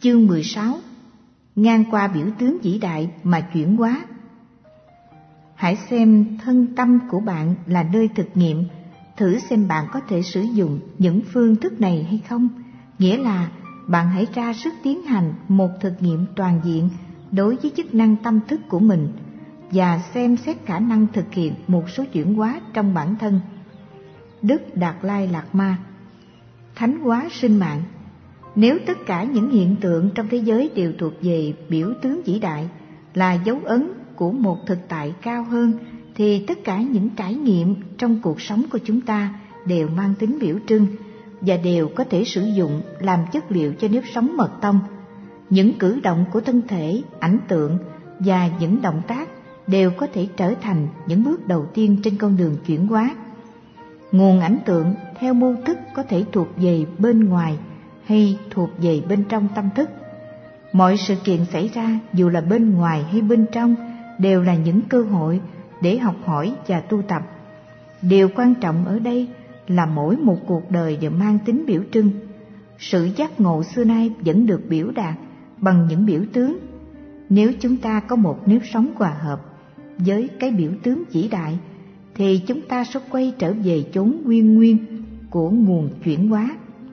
Chương 16. Ngang qua biểu tướng vĩ đại mà chuyển hóa. Hãy xem thân tâm của bạn là nơi thực nghiệm, thử xem bạn có thể sử dụng những phương thức này hay không. Nghĩa là bạn hãy ra sức tiến hành một thực nghiệm toàn diện đối với chức năng tâm thức của mình và xem xét khả năng thực hiện một số chuyển hóa trong bản thân. Đức Đạt Lai Lạt Ma. Thánh hóa sinh mạng. Nếu tất cả những hiện tượng trong thế giới đều thuộc về biểu tướng vĩ đại, là dấu ấn của một thực tại cao hơn, thì tất cả những trải nghiệm trong cuộc sống của chúng ta đều mang tính biểu trưng và đều có thể sử dụng làm chất liệu cho nếp sống mật tông. Những cử động của thân thể, ảnh tượng và những động tác đều có thể trở thành những bước đầu tiên trên con đường chuyển hóa. Nguồn ảnh tượng theo mô thức có thể thuộc về bên ngoài hay thuộc về bên trong tâm thức. Mọi sự kiện xảy ra, dù là bên ngoài hay bên trong, đều là những cơ hội để học hỏi và tu tập. Điều quan trọng ở đây là mỗi một cuộc đời đều mang tính biểu trưng. Sự giác ngộ xưa nay vẫn được biểu đạt bằng những biểu tướng. Nếu chúng ta có một nếp sống hòa hợp với cái biểu tướng vĩ đại, thì chúng ta sẽ quay trở về chốn nguyên nguyên của nguồn chuyển hóa.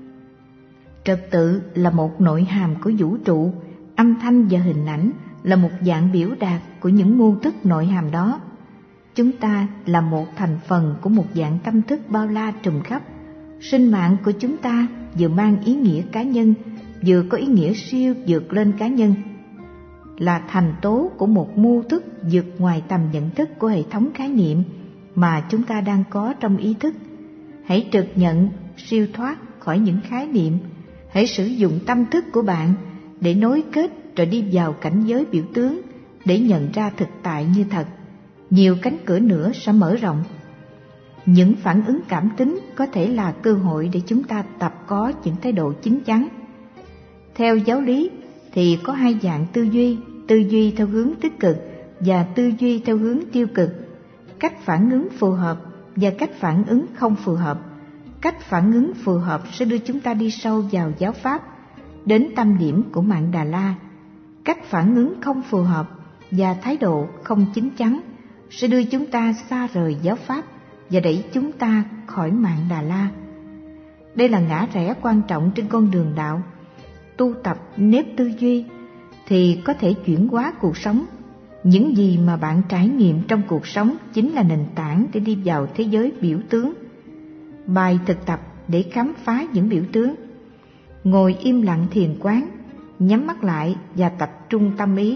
Trật tự là một nội hàm của vũ trụ, âm thanh và hình ảnh là một dạng biểu đạt của những mô thức nội hàm đó. Chúng ta là một thành phần của một dạng tâm thức bao la trùm khắp. Sinh mạng của chúng ta vừa mang ý nghĩa cá nhân, vừa có ý nghĩa siêu vượt lên cá nhân, là thành tố của một mô thức vượt ngoài tầm nhận thức của hệ thống khái niệm mà chúng ta đang có trong ý thức. Hãy trực nhận siêu thoát khỏi những khái niệm. Hãy sử dụng tâm thức của bạn để nối kết rồi đi vào cảnh giới biểu tướng, để nhận ra thực tại như thật. Nhiều cánh cửa nữa sẽ mở rộng. Những phản ứng cảm tính có thể là cơ hội để chúng ta tập có những thái độ chín chắn. Theo giáo lý thì có hai dạng tư duy theo hướng tích cực và tư duy theo hướng tiêu cực. Cách phản ứng phù hợp và cách phản ứng không phù hợp. Cách phản ứng phù hợp sẽ đưa chúng ta đi sâu vào giáo pháp, đến tâm điểm của mạng Đà La. Cách phản ứng không phù hợp và thái độ không chín chắn sẽ đưa chúng ta xa rời giáo pháp và đẩy chúng ta khỏi mạng Đà La. Đây là ngã rẽ quan trọng trên con đường đạo. Tu tập nếp tư duy thì có thể chuyển hóa cuộc sống. Những gì mà bạn trải nghiệm trong cuộc sống chính là nền tảng để đi vào thế giới biểu tướng. Bài thực tập để khám phá những biểu tướng. Ngồi im lặng thiền quán, nhắm mắt lại và tập trung tâm ý.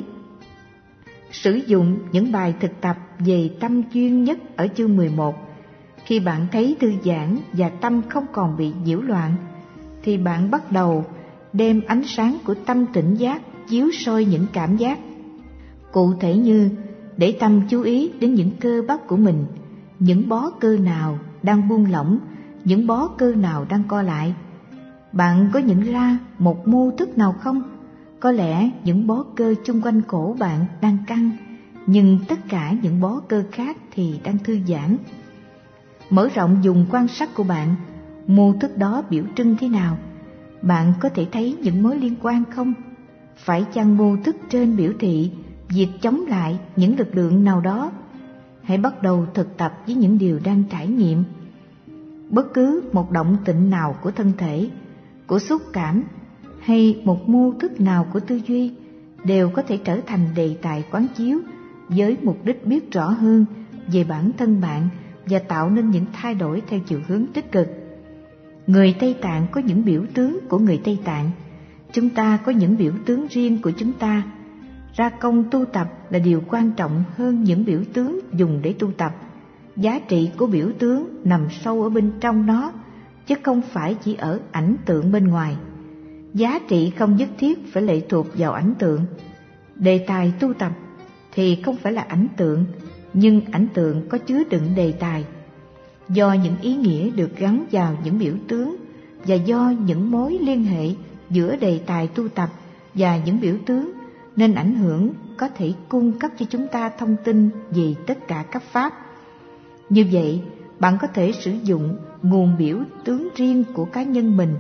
Sử dụng những bài thực tập về tâm chuyên nhất ở chương 11. Khi bạn thấy thư giãn và tâm không còn bị nhiễu loạn, thì bạn bắt đầu đem ánh sáng của tâm tỉnh giác chiếu soi những cảm giác. Cụ thể như để tâm chú ý đến những cơ bắp của mình, những bó cơ nào đang buông lỏng, những bó cơ nào đang co lại. Bạn có nhận ra một mô thức nào không? Có lẽ những bó cơ chung quanh cổ bạn đang căng, nhưng tất cả những bó cơ khác thì đang thư giãn. Mở rộng vùng quan sát của bạn, mô thức đó biểu trưng thế nào? Bạn có thể thấy những mối liên quan không? Phải chăng mô thức trên biểu thị việc chống lại những lực lượng nào đó? Hãy bắt đầu thực tập với những điều đang trải nghiệm. Bất cứ một động tĩnh nào của thân thể, của xúc cảm hay một mô thức nào của tư duy đều có thể trở thành đề tài quán chiếu với mục đích biết rõ hơn về bản thân bạn và tạo nên những thay đổi theo chiều hướng tích cực. Người Tây Tạng có những biểu tướng của người Tây Tạng. Chúng ta có những biểu tướng riêng của chúng ta. Ra công tu tập là điều quan trọng hơn những biểu tướng dùng để tu tập. Giá trị của biểu tướng nằm sâu ở bên trong nó, chứ không phải chỉ ở ảnh tượng bên ngoài. Giá trị không nhất thiết phải lệ thuộc vào ảnh tượng. Đề tài tu tập thì không phải là ảnh tượng, nhưng ảnh tượng có chứa đựng đề tài. Do những ý nghĩa được gắn vào những biểu tướng và do những mối liên hệ giữa đề tài tu tập và những biểu tướng, nên ảnh hưởng có thể cung cấp cho chúng ta thông tin về tất cả các pháp. Như vậy, bạn có thể sử dụng nguồn biểu tướng riêng của cá nhân mình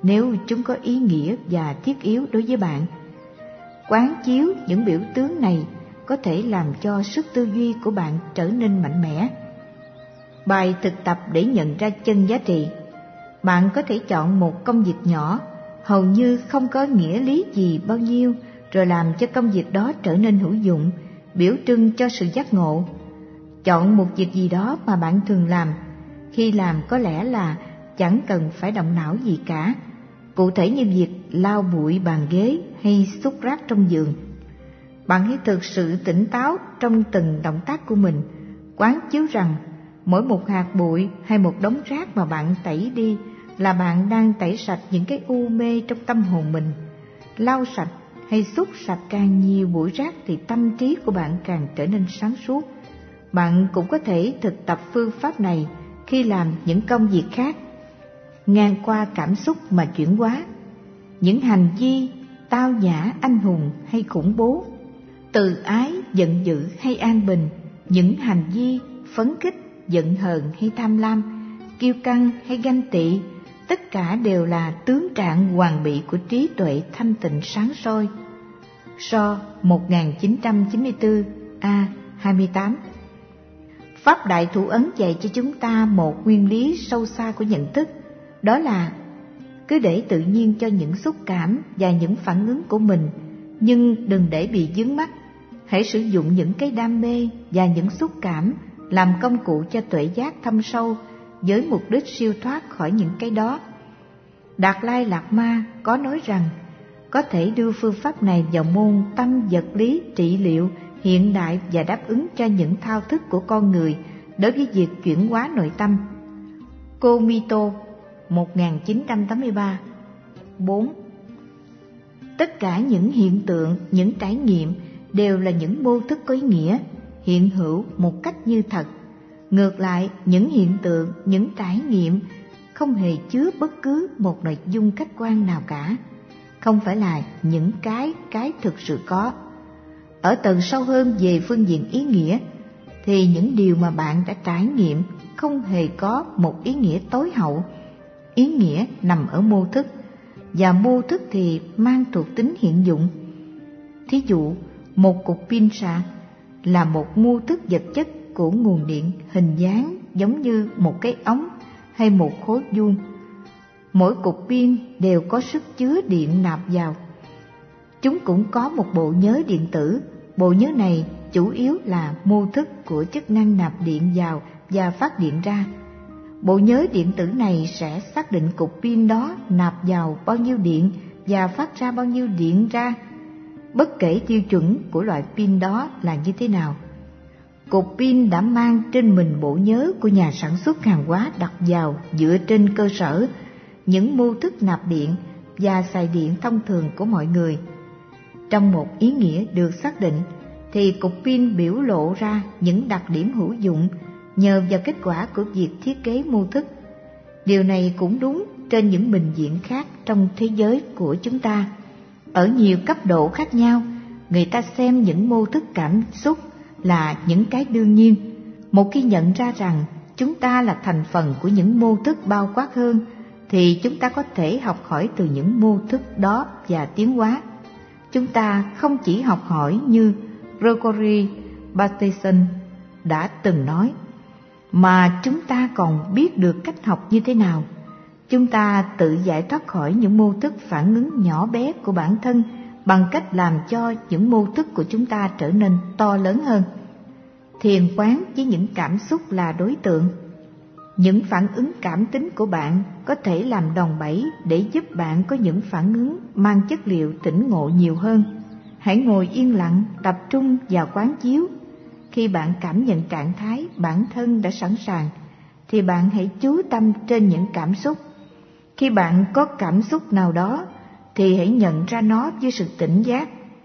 nếu chúng có ý nghĩa và thiết yếu đối với bạn. Quán chiếu những biểu tướng này có thể làm cho sức tư duy của bạn trở nên mạnh mẽ. Bài thực tập để nhận ra chân giá trị. Bạn có thể chọn một công việc nhỏ, hầu như không có nghĩa lý gì bao nhiêu, rồi làm cho công việc đó trở nên hữu dụng, biểu trưng cho sự giác ngộ. Chọn một việc gì đó mà bạn thường làm. Khi làm có lẽ là chẳng cần phải động não gì cả, cụ thể như việc lau bụi bàn ghế hay xúc rác trong giường. Bạn hãy thực sự tỉnh táo trong từng động tác của mình, quán chiếu rằng mỗi một hạt bụi hay một đống rác mà bạn tẩy đi là bạn đang tẩy sạch những cái u mê trong tâm hồn mình. Lau sạch hay xúc sạch càng nhiều bụi rác thì tâm trí của bạn càng trở nên sáng suốt. Bạn cũng có thể thực tập phương pháp này khi làm những công việc khác. Ngang qua cảm xúc mà chuyển hóa. Những hành vi tao nhã, anh hùng hay khủng bố, từ ái, giận dữ hay an bình, những hành vi phấn khích, giận hờn hay tham lam, kiêu căng hay ganh tị, tất cả đều là tướng trạng hoàn bị của trí tuệ thanh tịnh sáng soi. So 1994 A28. Pháp Đại Thủ Ấn dạy cho chúng ta một nguyên lý sâu xa của nhận thức, đó là cứ để tự nhiên cho những xúc cảm và những phản ứng của mình, nhưng đừng để bị vướng mắc. Hãy sử dụng những cái đam mê và những xúc cảm làm công cụ cho tuệ giác thâm sâu với mục đích siêu thoát khỏi những cái đó. Đạt Lai Lạt Ma có nói rằng có thể đưa phương pháp này vào môn tâm vật lý trị liệu hiện đại và đáp ứng cho những thao thức của con người đối với việc chuyển hóa nội tâm. Komito 1983. 4. Tất cả những hiện tượng, những trải nghiệm đều là những mô thức có ý nghĩa, hiện hữu một cách như thật. Ngược lại, những hiện tượng, những trải nghiệm không hề chứa bất cứ một nội dung khách quan nào cả, không phải là những cái thực sự có. Ở tầng sâu hơn về phương diện ý nghĩa, thì những điều mà bạn đã trải nghiệm không hề có một ý nghĩa tối hậu. Ý nghĩa nằm ở mô thức, và mô thức thì mang thuộc tính hiện dụng. Thí dụ, một cục pin sạc là một mô thức vật chất của nguồn điện hình dáng giống như một cái ống hay một khối vuông. Mỗi cục pin đều có sức chứa điện nạp vào. Chúng cũng có một bộ nhớ điện tử. Bộ nhớ này chủ yếu là mô thức của chức năng nạp điện vào và phát điện ra. Bộ nhớ điện tử này sẽ xác định cục pin đó nạp vào bao nhiêu điện và phát ra bao nhiêu điện ra, bất kể tiêu chuẩn của loại pin đó là như thế nào. Cục pin đã mang trên mình bộ nhớ của nhà sản xuất hàng hóa đặt vào dựa trên cơ sở những mô thức nạp điện và xài điện thông thường của mọi người. Trong một ý nghĩa được xác định, thì cục pin biểu lộ ra những đặc điểm hữu dụng nhờ vào kết quả của việc thiết kế mô thức. Điều này cũng đúng trên những bình diện khác trong thế giới của chúng ta. Ở nhiều cấp độ khác nhau, người ta xem những mô thức cảm xúc là những cái đương nhiên. Một khi nhận ra rằng chúng ta là thành phần của những mô thức bao quát hơn, thì chúng ta có thể học hỏi từ những mô thức đó và tiến hóa. Chúng ta không chỉ học hỏi như Gregory Bateson đã từng nói, mà chúng ta còn biết được cách học như thế nào. Chúng ta tự giải thoát khỏi những mô thức phản ứng nhỏ bé của bản thân bằng cách làm cho những mô thức của chúng ta trở nên to lớn hơn. Thiền quán với những cảm xúc là đối tượng. Những phản ứng cảm tính của bạn có thể làm đòn bẩy để giúp bạn có những phản ứng mang chất liệu tỉnh ngộ nhiều hơn. Hãy ngồi yên lặng, tập trung vào quán chiếu. Khi bạn cảm nhận trạng thái bản thân đã sẵn sàng, thì bạn hãy chú tâm trên những cảm xúc. Khi bạn có cảm xúc nào đó, thì hãy nhận ra nó với sự tỉnh giác.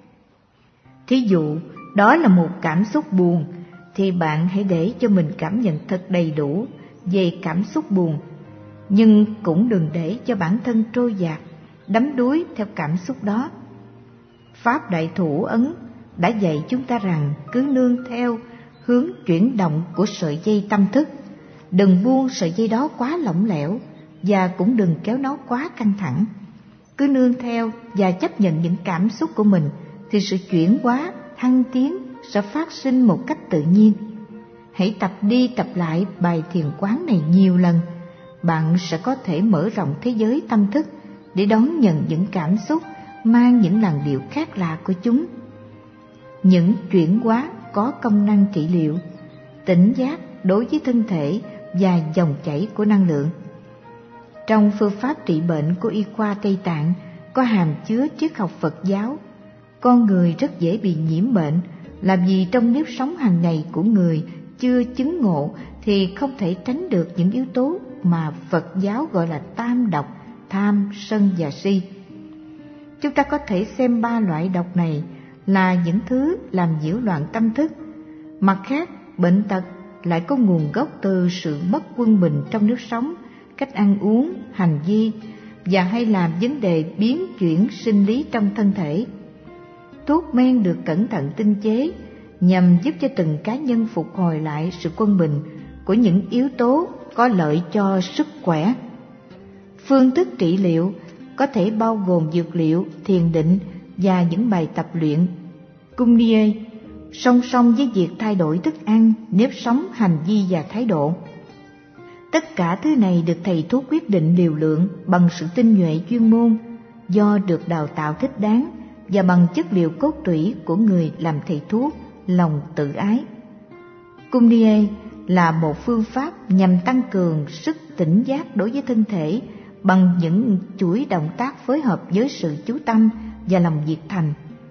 Thí dụ, đó là một cảm xúc buồn, thì bạn hãy để cho mình cảm nhận thật đầy đủ về cảm xúc buồn. Nhưng cũng đừng để cho bản thân trôi dạt, đắm đuối theo cảm xúc đó. Pháp Đại Thủ Ấn đã dạy chúng ta rằng cứ nương theo hướng chuyển động của sợi dây tâm thức, đừng buông sợi dây đó quá lỏng lẻo, và cũng đừng kéo nó quá căng thẳng. Cứ nương theo và chấp nhận những cảm xúc của mình thì sự chuyển hóa, thăng tiến sẽ phát sinh một cách tự nhiên. Hãy tập đi tập lại bài thiền quán này nhiều lần, bạn sẽ có thể mở rộng thế giới tâm thức để đón nhận những cảm xúc mang những làn điệu khác lạ của chúng. Những chuyển hóa có công năng trị liệu, tỉnh giác đối với thân thể và dòng chảy của năng lượng. Trong phương pháp trị bệnh của y khoa Tây Tạng có hàm chứa triết học Phật giáo. Con người rất dễ bị nhiễm bệnh là vì trong nếp sống hàng ngày của người chưa chứng ngộ thì không thể tránh được những yếu tố mà Phật giáo gọi là tam độc: tham, sân và si. Chúng ta có thể xem 3 loại độc này là những thứ làm nhiễu loạn tâm thức. Mặt khác, bệnh tật lại có nguồn gốc từ sự mất quân bình trong nếp sống, cách ăn uống, hành vi và hay làm vấn đề biến chuyển sinh lý trong thân thể. Thuốc men được cẩn thận tinh chế nhằm giúp cho từng cá nhân phục hồi lại sự quân bình của những yếu tố có lợi cho sức khỏe. Phương thức trị liệu có thể bao gồm dược liệu, thiền định và những bài tập luyện Kumye, song song với việc thay đổi thức ăn, nếp sống, hành vi và thái độ. Tất cả thứ này được thầy thuốc quyết định liều lượng bằng sự tinh nhuệ chuyên môn do được đào tạo thích đáng và bằng chất liệu cốt tủy của người làm thầy thuốc, lòng tự ái. Kumye là một phương pháp nhằm tăng cường sức tỉnh giác đối với thân thể bằng những chuỗi động tác phối hợp với sự chú tâm và lòng nhiệt thành.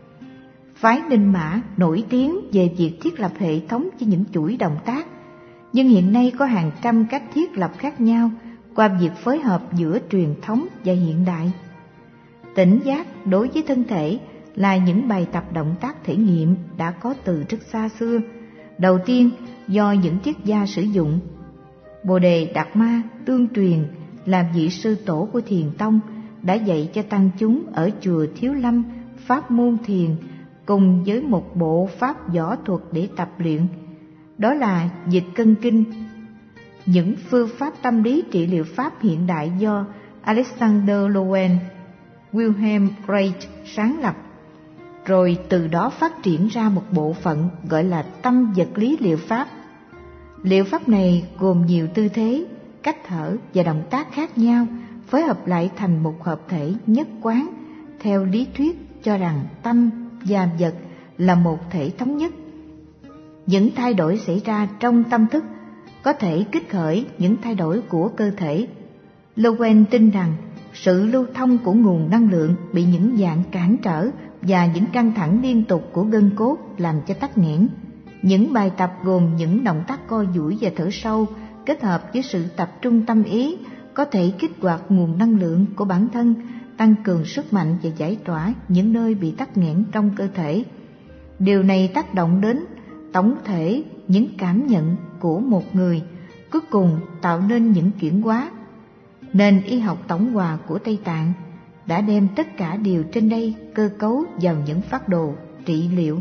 Phái Ninh Mã nổi tiếng về việc thiết lập hệ thống cho những chuỗi động tác, nhưng hiện nay có hàng trăm cách thiết lập khác nhau qua việc phối hợp giữa truyền thống và hiện đại. Tỉnh giác đối với thân thể là những bài tập động tác thể nghiệm đã có từ rất xa xưa, đầu tiên do những triết gia sử dụng. Bồ Đề Đạt Ma tương truyền là vị sư tổ của Thiền Tông đã dạy cho tăng chúng ở chùa Thiếu Lâm pháp môn thiền cùng với một bộ pháp võ thuật để tập luyện, đó là dịch cân kinh. Những phương pháp tâm lý trị liệu pháp hiện đại do Alexander Lowen, Wilhelm Reich sáng lập, rồi từ đó phát triển ra một bộ phận gọi là tâm vật lý liệu pháp. Liệu pháp này gồm nhiều tư thế, cách thở và động tác khác nhau phối hợp lại thành một hợp thể nhất quán, theo lý thuyết cho rằng tâm và vật là một thể thống nhất. Những thay đổi xảy ra trong tâm thức có thể kích khởi những thay đổi của cơ thể. Lowen tin rằng sự lưu thông của nguồn năng lượng bị những dạng cản trở và những căng thẳng liên tục của gân cốt làm cho tắc nghẽn. Những bài tập gồm những động tác co duỗi và thở sâu kết hợp với sự tập trung tâm ý có thể kích hoạt nguồn năng lượng của bản thân, tăng cường sức mạnh và giải tỏa những nơi bị tắc nghẽn trong cơ thể. Điều này tác động đến tổng thể những cảm nhận của một người, cuối cùng tạo nên những chuyển hóa. Nền y học tổng hòa của Tây Tạng đã đem tất cả điều trên đây cơ cấu vào những phác đồ trị liệu.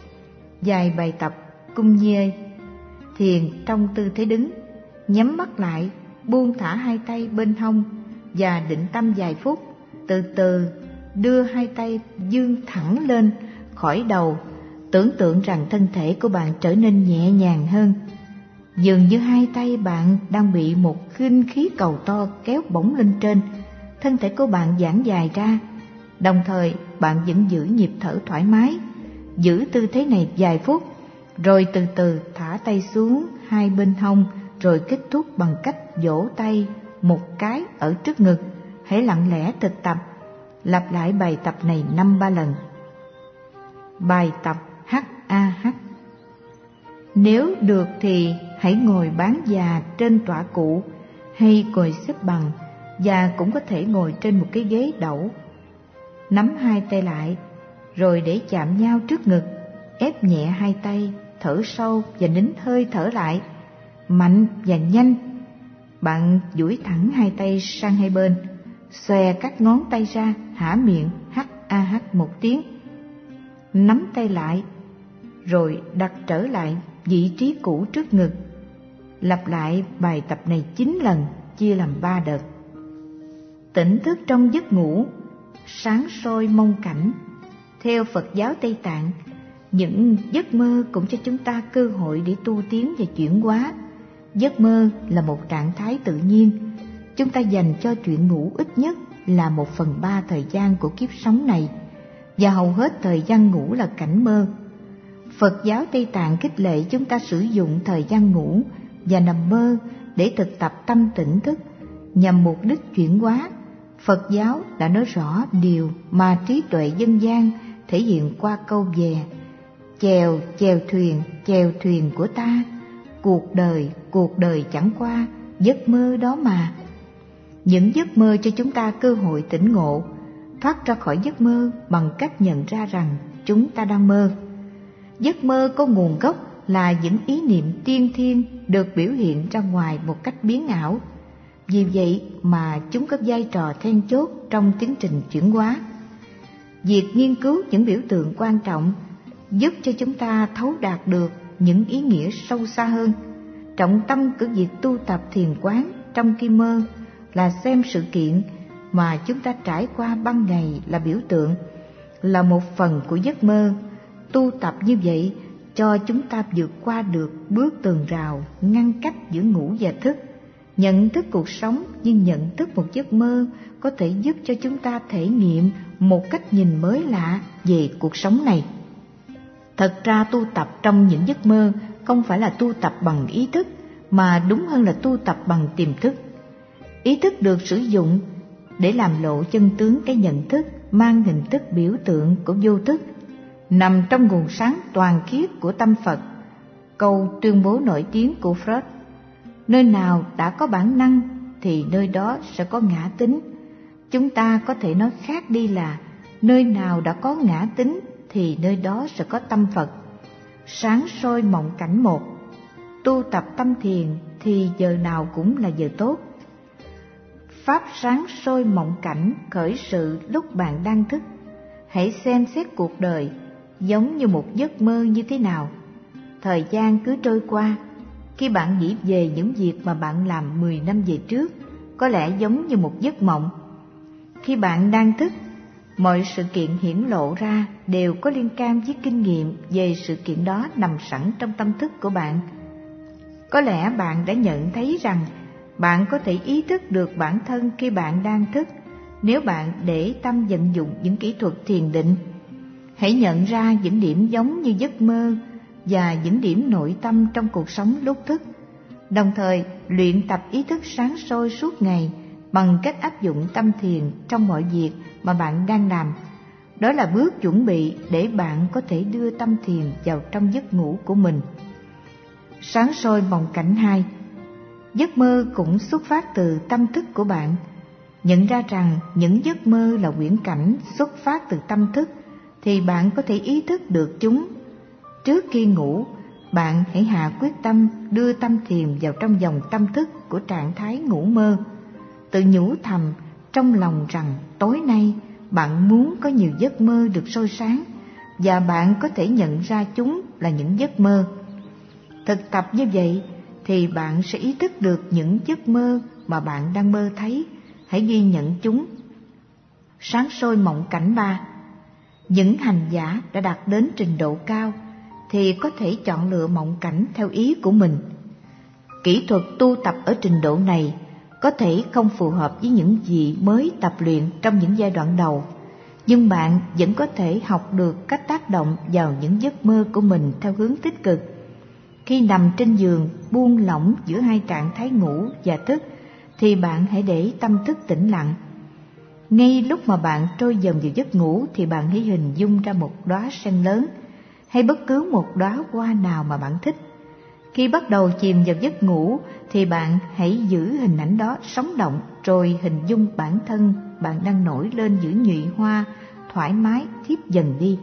Vài bài tập Kumye, thiền trong tư thế đứng, nhắm mắt lại, buông thả hai tay bên hông và định tâm vài phút, từ từ đưa hai tay vươn thẳng lên khỏi đầu, tưởng tượng rằng thân thể của bạn trở nên nhẹ nhàng hơn. Dường như hai tay bạn đang bị một khinh khí cầu to kéo bổng lên trên, thân thể của bạn giãn dài ra, đồng thời bạn vẫn giữ nhịp thở thoải mái. Giữ tư thế này vài phút, rồi từ từ thả tay xuống hai bên hông, rồi kết thúc bằng cách vỗ tay một cái ở trước ngực. Hãy lặng lẽ thực tập, lặp lại bài tập này 5-3 lần. Bài tập HAH. Nếu được thì hãy ngồi bán già trên tọa cụ hay ngồi xếp bằng, và cũng có thể ngồi trên một cái ghế đẩu. Nắm hai tay lại, rồi để chạm nhau trước ngực, ép nhẹ hai tay, thở sâu và nín hơi thở lại, mạnh và nhanh. Bạn duỗi thẳng hai tay sang hai bên, xòe các ngón tay ra, há miệng HAH một tiếng. Nắm tay lại, rồi đặt trở lại vị trí cũ trước ngực. Lặp lại bài tập này 9 lần, chia làm 3 đợt. tỉnh thức trong giấc ngủ, sáng soi mong cảnh. Theo Phật giáo Tây Tạng, những giấc mơ cũng cho chúng ta cơ hội để tu tiến và chuyển hóa. Giấc mơ là một trạng thái tự nhiên. Chúng ta dành cho chuyện ngủ ít nhất là 1/3 thời gian của kiếp sống này, và hầu hết thời gian ngủ là cảnh mơ. Phật giáo Tây Tạng khích lệ chúng ta sử dụng thời gian ngủ và nằm mơ để thực tập tâm tỉnh thức nhằm mục đích chuyển hóa. Phật giáo đã nói rõ điều mà trí tuệ dân gian thể hiện qua câu về: chèo thuyền của ta, cuộc đời chẳng qua giấc mơ đó mà. Những giấc mơ cho chúng ta cơ hội tỉnh ngộ, thoát ra khỏi giấc mơ bằng cách nhận ra rằng chúng ta đang mơ. Giấc mơ có nguồn gốc là những ý niệm tiên thiên được biểu hiện ra ngoài một cách biến ảo. Vì vậy mà chúng có vai trò then chốt trong tiến trình chuyển hóa. Việc nghiên cứu những biểu tượng quan trọng giúp cho chúng ta thấu đạt được những ý nghĩa sâu xa hơn. Trọng tâm của việc tu tập thiền quán trong khi mơ là xem sự kiện mà chúng ta trải qua ban ngày là biểu tượng, là một phần của giấc mơ. Tu tập như vậy cho chúng ta vượt qua được bước tường rào ngăn cách giữa ngủ và thức. Nhận thức cuộc sống như nhận thức một giấc mơ có thể giúp cho chúng ta thể nghiệm một cách nhìn mới lạ về cuộc sống này. Thật ra tu tập trong những giấc mơ không phải là tu tập bằng ý thức, mà đúng hơn là tu tập bằng tiềm thức. Ý thức được sử dụng để làm lộ chân tướng cái nhận thức mang hình thức biểu tượng của vô thức, nằm trong nguồn sáng toàn khiết của tâm Phật. Câu tuyên bố nổi tiếng của Freud: nơi nào đã có bản năng thì nơi đó sẽ có ngã tính. Chúng ta có thể nói khác đi là nơi nào đã có ngã tính thì nơi đó sẽ có tâm Phật. Sáng soi mộng cảnh 1. Tu tập tâm thiền thì giờ nào cũng là giờ tốt. Pháp sáng soi mộng cảnh khởi sự lúc bạn đang thức. Hãy xem xét cuộc đời giống như một giấc mơ như thế nào. Thời gian cứ trôi qua, khi bạn nghĩ về những việc mà bạn làm 10 năm về trước, có lẽ giống như một giấc mộng. Khi bạn đang thức, mọi sự kiện hiển lộ ra đều có liên can với kinh nghiệm về sự kiện đó nằm sẵn trong tâm thức của bạn. Có lẽ bạn đã nhận thấy rằng bạn có thể ý thức được bản thân khi bạn đang thức nếu bạn để tâm vận dụng những kỹ thuật thiền định. Hãy nhận ra những điểm giống như giấc mơ và những điểm nội tâm trong cuộc sống lúc thức. Đồng thời luyện tập ý thức sáng soi suốt ngày bằng cách áp dụng tâm thiền trong mọi việc mà bạn đang làm. Đó là bước chuẩn bị để bạn có thể đưa tâm thiền vào trong giấc ngủ của mình. Sáng soi mộng cảnh 2. Giấc mơ cũng xuất phát từ tâm thức của bạn. Nhận ra rằng những giấc mơ là huyễn cảnh xuất phát từ tâm thức thì bạn có thể ý thức được chúng. Trước khi ngủ, bạn hãy hạ quyết tâm đưa tâm thiền vào trong dòng tâm thức của trạng thái ngủ mơ. Tự nhủ thầm trong lòng rằng tối nay bạn muốn có nhiều giấc mơ được soi sáng và bạn có thể nhận ra chúng là những giấc mơ. Thực tập như vậy thì bạn sẽ ý thức được những giấc mơ mà bạn đang mơ thấy. Hãy ghi nhận chúng. Sáng soi mộng cảnh 3. Những hành giả đã đạt đến trình độ cao thì có thể chọn lựa mộng cảnh theo ý của mình. Kỹ thuật tu tập ở trình độ này có thể không phù hợp với những gì mới tập luyện trong những giai đoạn đầu, nhưng bạn vẫn có thể học được cách tác động vào những giấc mơ của mình theo hướng tích cực. Khi nằm trên giường buông lỏng giữa hai trạng thái ngủ và thức thì bạn hãy để tâm thức tĩnh lặng. Ngay lúc mà bạn trôi dần vào giấc ngủ thì bạn hãy hình dung ra một đóa sen lớn hay bất cứ một đóa hoa nào mà bạn thích. Khi bắt đầu chìm vào giấc ngủ thì bạn hãy giữ hình ảnh đó sống động, rồi hình dung bản thân bạn đang nổi lên giữa nhụy hoa, thoải mái thiếp dần đi.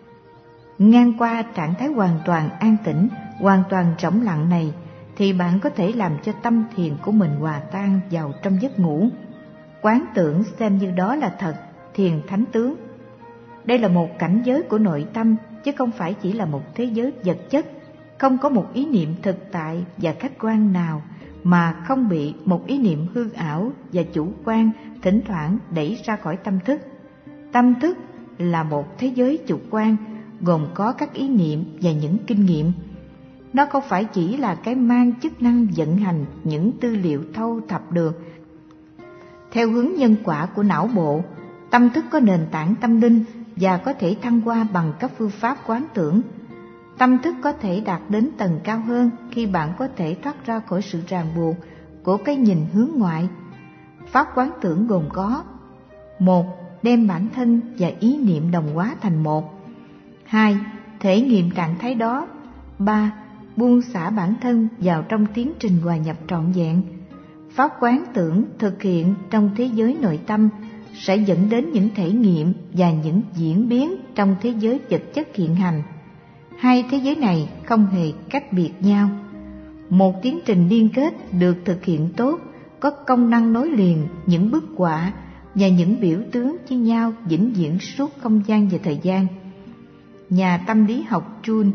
Ngang qua trạng thái hoàn toàn an tĩnh, hoàn toàn trống lặng này thì bạn có thể làm cho tâm thiền của mình hòa tan vào trong giấc ngủ. Quán tưởng xem như đó là thật, thiền thánh tướng. Đây là một cảnh giới của nội tâm chứ không phải chỉ là một thế giới vật chất, không có một ý niệm thực tại và khách quan nào mà không bị một ý niệm hư ảo và chủ quan thỉnh thoảng đẩy ra khỏi tâm thức. Tâm thức là một thế giới chủ quan gồm có các ý niệm và những kinh nghiệm. Nó không phải chỉ là cái mang chức năng vận hành những tư liệu thâu thập được theo hướng nhân quả của não bộ. Tâm thức có nền tảng tâm linh và có thể thăng hoa bằng các phương pháp quán tưởng. Tâm thức có thể đạt đến tầng cao hơn khi bạn có thể thoát ra khỏi sự ràng buộc của cái nhìn hướng ngoại. Pháp quán tưởng gồm có: 1. Đem bản thân và ý niệm đồng hóa thành một. 2. Thể nghiệm trạng thái đó. 3. Buông xả bản thân vào trong tiến trình hòa nhập trọn vẹn. Pháp quán tưởng thực hiện trong thế giới nội tâm sẽ dẫn đến những thể nghiệm và những diễn biến trong thế giới vật chất hiện hành. Hai thế giới này không hề cách biệt nhau. Một tiến trình liên kết được thực hiện tốt có công năng nối liền những bức họa và những biểu tướng với nhau vĩnh viễn suốt không gian và thời gian. Nhà tâm lý học Jung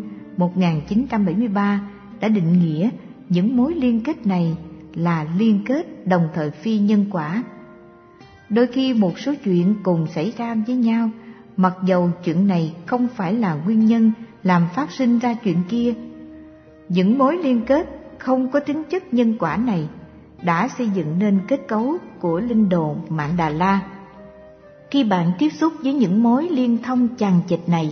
1973 đã định nghĩa những mối liên kết này là liên kết đồng thời phi nhân quả. Đôi khi một số chuyện cùng xảy ra với nhau, mặc dầu chuyện này không phải là nguyên nhân làm phát sinh ra chuyện kia. Những mối liên kết không có tính chất nhân quả này đã xây dựng nên kết cấu của linh đồn Mạn Đà La. Khi bạn tiếp xúc với những mối liên thông chằng chịt này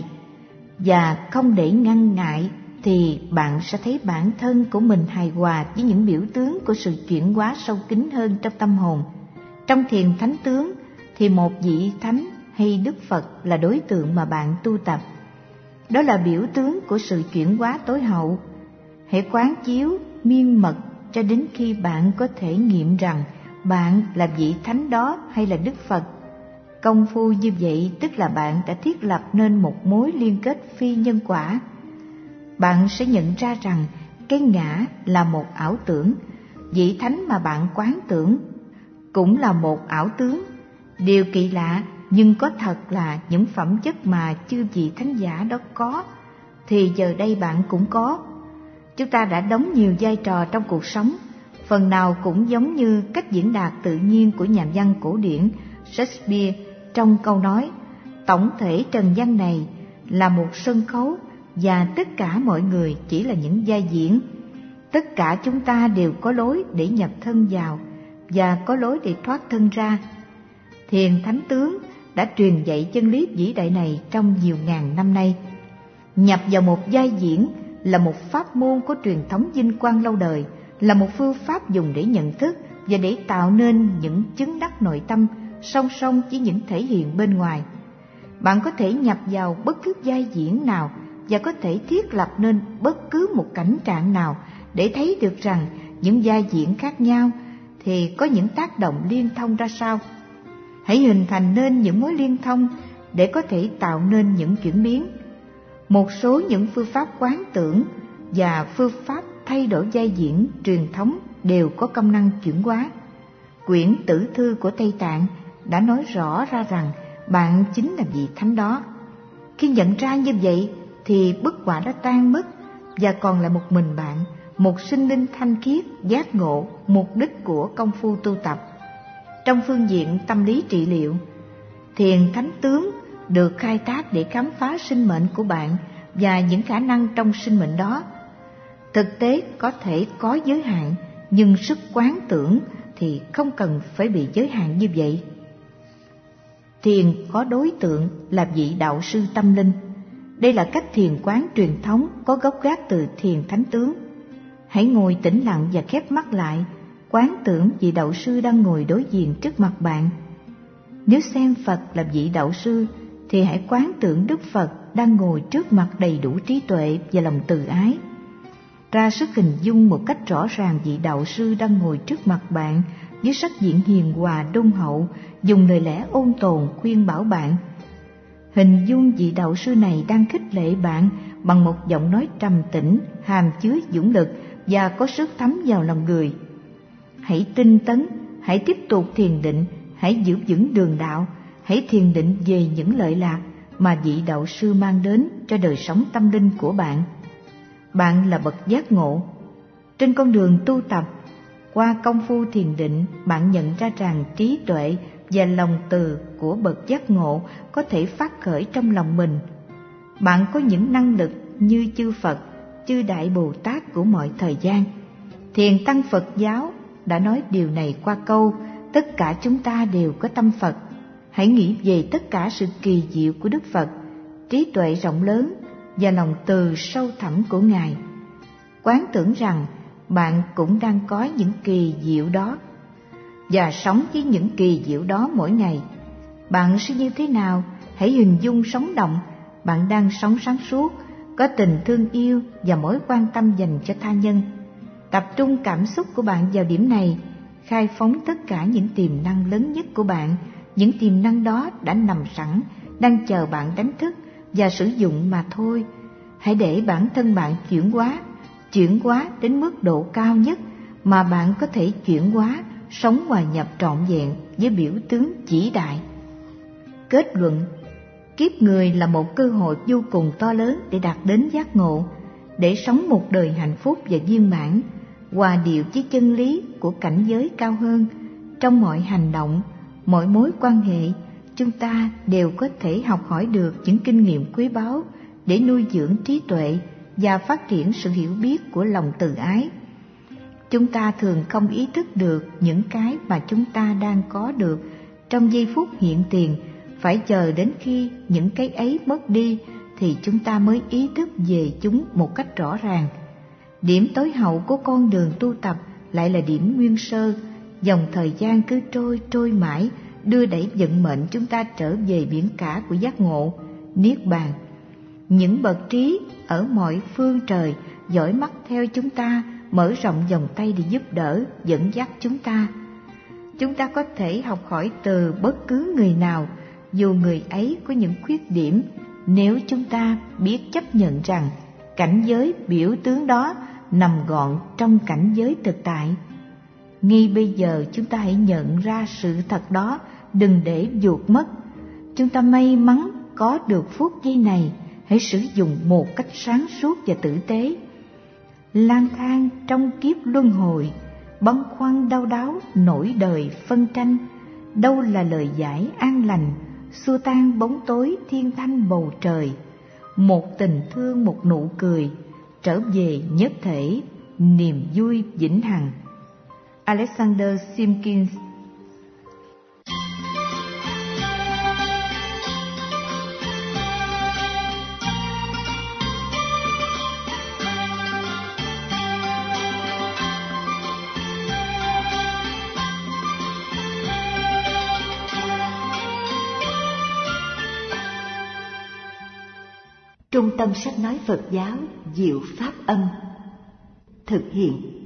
và không để ngăn ngại, thì bạn sẽ thấy bản thân của mình hài hòa với những biểu tướng của sự chuyển hóa sâu kín hơn trong tâm hồn. Trong thiền thánh tướng thì một vị thánh hay Đức Phật là đối tượng mà bạn tu tập. Đó là biểu tướng của sự chuyển hóa tối hậu. Hãy quán chiếu miên mật cho đến khi bạn có thể nghiệm rằng bạn là vị thánh đó hay là Đức Phật. Công phu như vậy tức là bạn đã thiết lập nên một mối liên kết phi nhân quả. Bạn sẽ nhận ra rằng cái ngã là một ảo tưởng, vị thánh mà bạn quán tưởng cũng là một ảo tướng. Điều kỳ lạ nhưng có thật là những phẩm chất mà chư vị thánh giả đó có thì giờ đây bạn cũng có. Chúng ta đã đóng nhiều vai trò trong cuộc sống, phần nào cũng giống như cách diễn đạt tự nhiên của nhà văn cổ điển Shakespeare trong câu nói: tổng thể trần gian này là một sân khấu và tất cả mọi người chỉ là những vai diễn. Tất cả chúng ta đều có lối để nhập thân vào và có lối để thoát thân ra. Thiền thánh tướng đã truyền dạy chân lý vĩ đại này trong nhiều ngàn năm nay. Nhập vào một vai diễn là một pháp môn của truyền thống vinh quang lâu đời, là một phương pháp dùng để nhận thức và để tạo nên những chứng đắc nội tâm song song với những thể hiện bên ngoài. Bạn có thể nhập vào bất cứ vai diễn nào và có thể thiết lập nên bất cứ một cảnh trạng nào để thấy được rằng những vai diễn khác nhau thì có những tác động liên thông ra sao. Hãy hình thành nên những mối liên thông để có thể tạo nên những chuyển biến. Một số những phương pháp quán tưởng và phương pháp thay đổi vai diễn truyền thống đều có công năng chuyển hóa. Quyển Tử Thư của Tây Tạng đã nói rõ ra rằng bạn chính là vị thánh đó. Khi nhận ra như vậy thì bức họa đã tan mất và còn là một mình bạn, một sinh linh thanh khiết, giác ngộ mục đích của công phu tu tập. Trong phương diện tâm lý trị liệu, thiền thánh tướng được khai thác để khám phá sinh mệnh của bạn và những khả năng trong sinh mệnh đó. Thực tế có thể có giới hạn, nhưng sức quán tưởng thì không cần phải bị giới hạn như vậy. Thiền có đối tượng là vị đạo sư tâm linh. Đây là cách thiền quán truyền thống có gốc gác từ thiền thánh tướng. Hãy ngồi tĩnh lặng và khép mắt lại, quán tưởng vị đạo sư đang ngồi đối diện trước mặt bạn. Nếu xem Phật là vị đạo sư thì hãy quán tưởng Đức Phật đang ngồi trước mặt đầy đủ trí tuệ và lòng từ ái. Ra sức hình dung một cách rõ ràng vị đạo sư đang ngồi trước mặt bạn với sắc diện hiền hòa đôn hậu, dùng lời lẽ ôn tồn khuyên bảo bạn. Hình dung vị đạo sư này đang khích lệ bạn bằng một giọng nói trầm tĩnh, hàm chứa dũng lực và có sức thấm vào lòng người. Hãy tinh tấn, hãy tiếp tục thiền định, hãy giữ vững đường đạo, hãy thiền định về những lợi lạc mà vị đạo sư mang đến cho đời sống tâm linh của bạn. Bạn là bậc giác ngộ. Trên con đường tu tập, Qua công phu thiền định, bạn nhận ra rằng trí tuệ và lòng từ của bậc giác ngộ có thể phát khởi trong lòng mình. Bạn có những năng lực như chư Phật, chư Đại Bồ Tát của mọi thời gian. Thiền tăng Phật giáo đã nói điều này qua câu: tất cả chúng ta đều có tâm Phật. Hãy nghĩ về tất cả sự kỳ diệu của Đức Phật, trí tuệ rộng lớn và lòng từ sâu thẳm của Ngài. Quán tưởng rằng bạn cũng đang có những kỳ diệu đó và sống với những kỳ diệu đó mỗi ngày. Bạn sẽ như thế nào? Hãy hình dung sống động. Bạn đang sống sáng suốt, có tình thương yêu và mối quan tâm dành cho tha nhân. Tập trung cảm xúc của bạn vào điểm này, khai phóng tất cả những tiềm năng lớn nhất của bạn. Những tiềm năng đó đã nằm sẵn, đang chờ bạn đánh thức và sử dụng mà thôi. Hãy để bản thân bạn chuyển hóa đến mức độ cao nhất mà bạn có thể chuyển hóa, sống hòa nhập trọn vẹn với biểu tướng vĩ đại. Kết luận: kiếp người là một cơ hội vô cùng to lớn để đạt đến giác ngộ, để sống một đời hạnh phúc và viên mãn, hòa điệu với chân lý của cảnh giới cao hơn. Trong mọi hành động, mọi mối quan hệ, chúng ta đều có thể học hỏi được những kinh nghiệm quý báu để nuôi dưỡng trí tuệ và phát triển sự hiểu biết của lòng từ ái. Chúng ta thường không ý thức được những cái mà chúng ta đang có được trong giây phút hiện tiền. Phải chờ đến khi những cái ấy mất đi thì chúng ta mới ý thức về chúng một cách rõ ràng. Điểm tối hậu của con đường tu tập lại là điểm nguyên sơ. Dòng thời gian cứ trôi mãi, đưa đẩy vận mệnh chúng ta trở về biển cả của giác ngộ, niết bàn. Những bậc trí ở mọi phương trời dõi mắt theo chúng ta, mở rộng vòng tay để giúp đỡ, dẫn dắt chúng ta. Chúng ta có thể học hỏi từ bất cứ người nào, dù người ấy có những khuyết điểm, nếu chúng ta biết chấp nhận rằng cảnh giới biểu tướng đó nằm gọn trong cảnh giới thực tại. Ngay bây giờ chúng ta hãy nhận ra sự thật đó, đừng để vụt mất. Chúng ta may mắn có được phút giây này, hãy sử dụng một cách sáng suốt và tử tế. Lang thang trong kiếp luân hồi, băn khoăn đau đáu nỗi đời phân tranh, đâu là lời giải an lành, xua tan bóng tối thiên thanh bầu trời. Một tình thương, một nụ cười, trở về nhất thể, niềm vui vĩnh hằng. Alexander Simpkins. Trung tâm sách nói Phật giáo Diệu Pháp Âm thực hiện